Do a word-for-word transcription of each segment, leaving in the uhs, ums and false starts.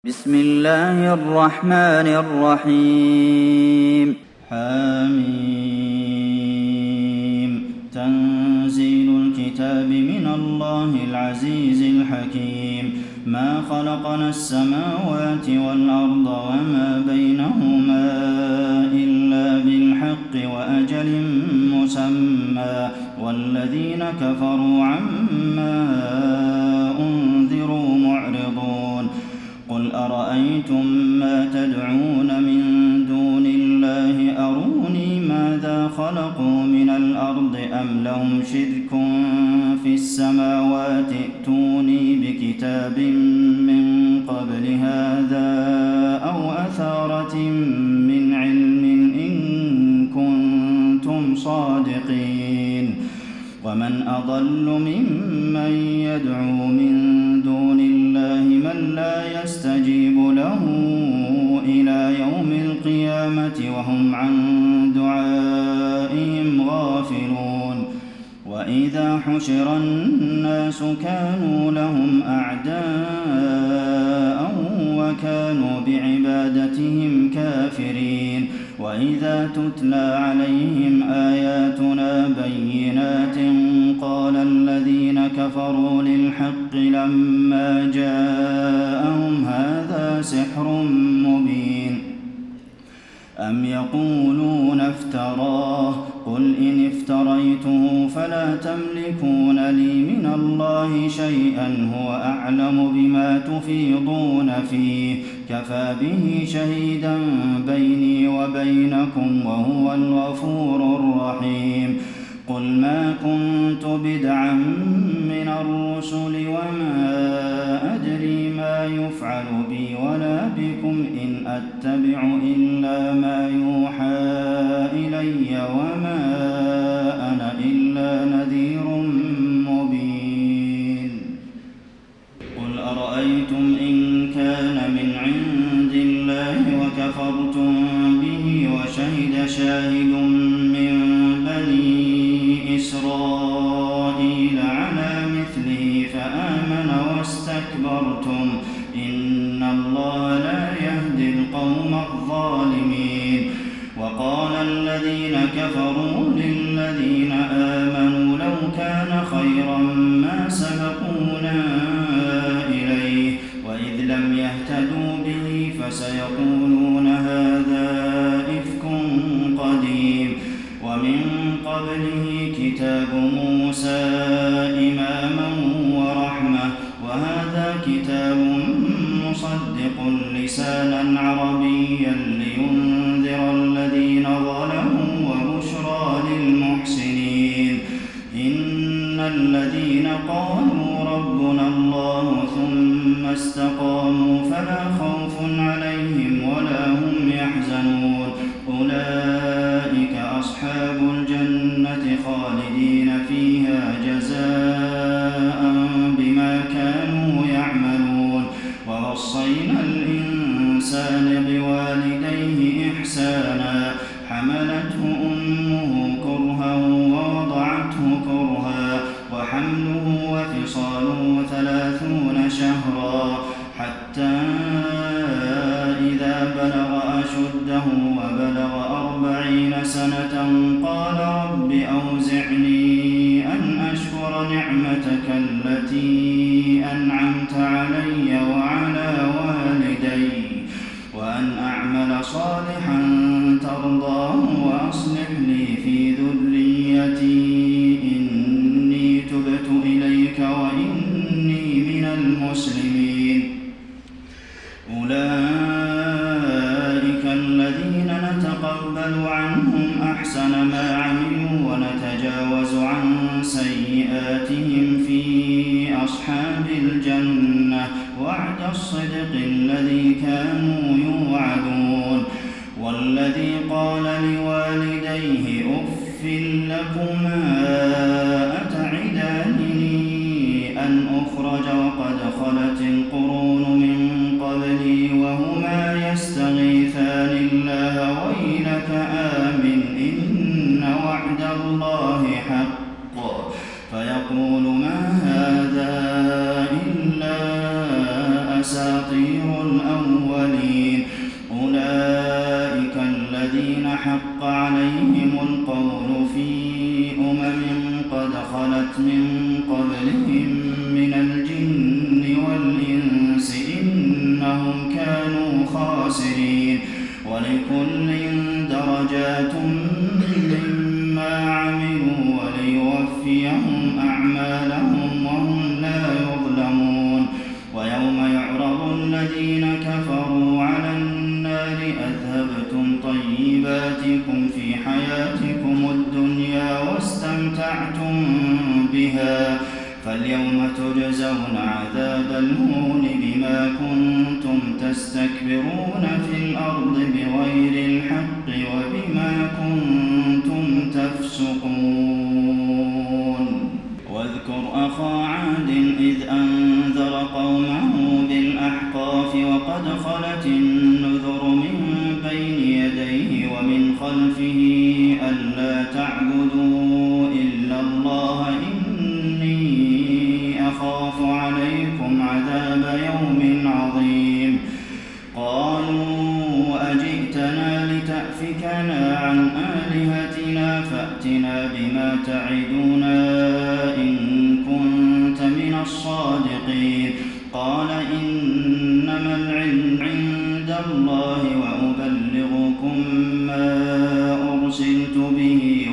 بسم الله الرحمن الرحيم. حميم. تنزيل الكتاب من الله العزيز الحكيم. ما خلقنا السماوات والأرض وما بينهما إلا بالحق وأجل مسمى والذين كفروا عما أنذروا معرضون. قل أرأيتم ما تدعون من دون الله أروني ماذا خلقوا من الأرض أم لهم شرك في السماوات ائتوني بكتاب من قبل هذا أو أثارة من علم إن كنتم صادقين. ومن أضل ممن يدعو من دون الله من لا يستجيب له إلى يوم القيامة وهم عن دعائهم غافلون. وإذا حشر الناس كانوا لهم أعداء وكانوا بعبادتهم كافرين. وإذا تتلى عليهم آياتنا بينات قال الذين كفروا للحق لما جاءهم هذا سحر مبين. أم يقولون افتراه قل إن افتريته فلا تملكون لي من الله شيئا هو أعلم بما تفيضون فيه كفى به شهيدا بيني وبينكم وهو الغفور الرحيم. قل ما كنت بدعا من الرسل وما أدري ما يفعل بي ولا بكم إن أتبع إلا ما يوحى إلي وما أنا إلا نذير مبين. قل أرأيتم إن كان من عند الله وكفرتم به وشهد شاهد من بني إسرائيل على مثله فآمن واستكبرتم إن الله لا يهدي القوم الظالمين. وقال الذين كفروا للذين آمنوا لو كان خيرا ما سبقونا إليه وإذ لم يهتدوا به فسيقولون هذا إفك قديم. ومن قبله كتاب موسى إماما ورحمة وهذا كتاب مصدق لسانا عربيا لينذر الذين ظلموا وبشرى للمحسنين. إن الذين قالوا ربنا الله ثم استقاموا فلا خوف عليهم ولا هم يحزنون أولئك أصحاب الجنة خالدين فيها جزاء بما كانوا يعملون. ووصينا الإنسان بوالديه إحسانا حملته أمه كرها ووضعته كرها وحمله وفصاله ثلاثون شهرا حتى إذا بلغ أشده وبلغ أربعين سنة قال رب أوزعني أن أشكر نعمتك التي أنعمت علي وعلى والدي وأن أعمل صالحا ترضاه وأصلح لي في ذريتي إني تبت إليك وإني من المسلمين. أولئك الذين نتقبل عنهم أحسن ما عملوا ونتجاوز عن سيئاتهم في أصحاب الجنة وعد الصدق الذي كانوا يوعدون. والذي قال لوالديه أف لكما أتعدانني أن أخرج وقد خلت القرون من قبلي وهما يستغيثان الله ويلك آمن إن وعد الله حق فيقول ما هذا إلا أساطير الأولين. حق عليهم القول في أمم قد خلت من قبلهم من الجن والإنس إنهم كانوا خاسرين ولكل درجات مما عملوا وليوفيهم أعمالهم وهم لا يظلمون ويوم يعرض الذين كفروا على النار أذهبتم طيباتكم في حياتكم الدنيا واستمتعتم بها فاليوم تجزون عذاب الهون بما كنتم تستكبرون في الأرض بغير الحق وبما كنتم تفسقون. واذكر أخا عاد إذ أنذر قومه بالأحقاف وقد خلت النذر من بين يديه ومن خلفه ألا تعبدوا إلا الله إني أخاف عليكم عذاب يوم عظيم. قالوا أجئتنا لتأفكنا عن آلهتنا فأتنا بما تعدنا إن كنت من الصادقين. قال إنما العلم عند الله وأبلغكم ما أرسلت به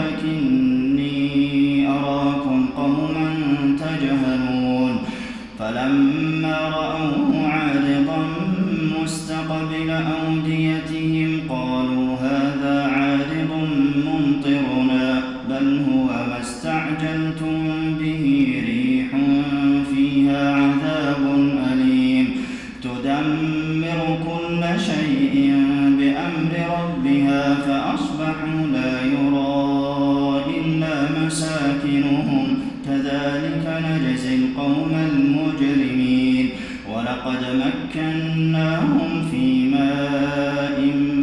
ولكني أراكم قوما تجهلون. فلما رأوه عارضا مستقبل أوديتهم قالوا هذا عارض ممطرنا بل هو ما استعجلتم به ريح فيها عذاب أليم تدمر كل شيء بأمر ربها فأصبحوا لا يرى إلا مساكنهم كذلك نجزي القوم المجرمين. ولقد مكناهم في ماء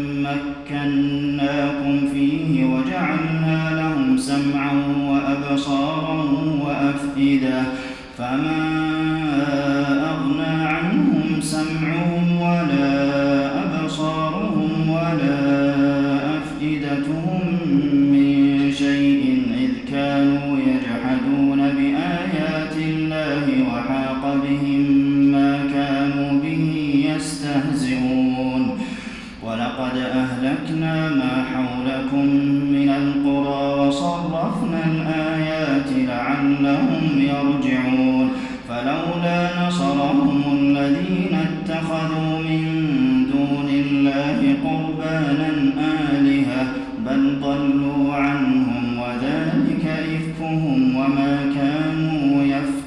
مكناكم فيه وجعلنا لهم سمعا وأبصارا وأفئدة فما أغنى عنهم سمعهم ولا أبصارهم ولا أفئدتهم من شيء إذ كانوا يجحدون بآيات الله وحاق بهم ما كانوا به يستهزئون. ولقد أهلكنا ما حولكم من القرى وصرفنا الآيات لعلهم يرجعون. فلولا نصرهم الذين اتخذوا من دون الله قربانا آلهة بل ضلوا عنهم وذلك إفكهم وما كانوا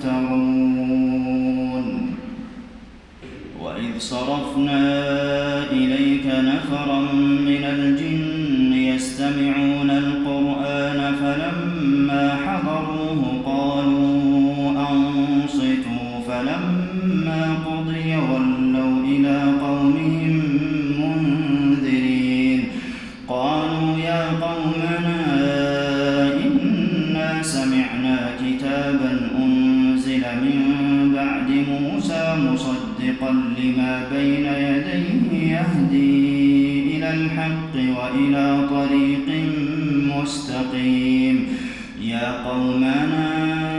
يفترون. وإذ صرفنا إليك نفرا من الجن يستمعون القرآن فلما حضروه قالوا أنصتوا فلما قضي ولوا إلى قومهم منذرين. قالوا يا قومنا إنا سمعنا كتابا أنزل من بعد موسى مصدقا لما بين يديه يهدي إلى الحق وإلى طريق مستقيم. يا قومنا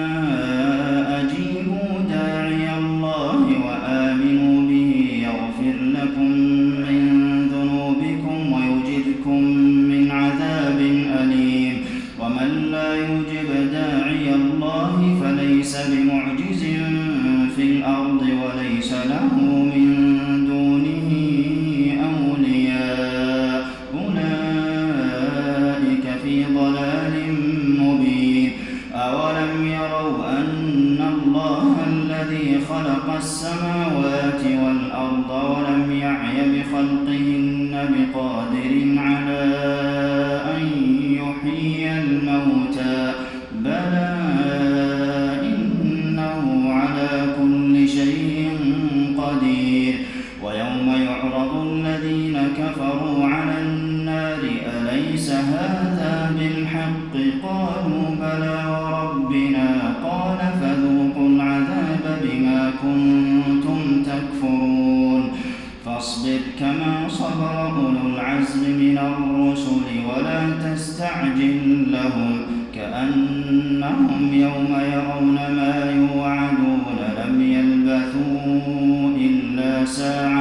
أجيبوا داعي الله وآمنوا به يغفر لكم من ذنوبكم ويجركم من عذاب أليم. ومن لا يجب داعي الله فليس بمعجز في الأرض وليس له من دونه أولياء أولئك في ضلال مبين. أولم يروا أن الله الذي خلق السماوات والأرض ولم يعي بخلقهن بقادر على أن يحيي الموتى بلى إنه على كل شيء قدير. ويوم يعرض الذين كفروا على النار أليس هذا بالحق قالوا بلى وربنا قال فذوقوا العذاب بما كنتم تكفرون. واصبر كما صبر أولو العزم من الرسل ولا تستعجل لهم كأنهم يوم يرون ما يوعدون لم يلبثوا إلا ساعة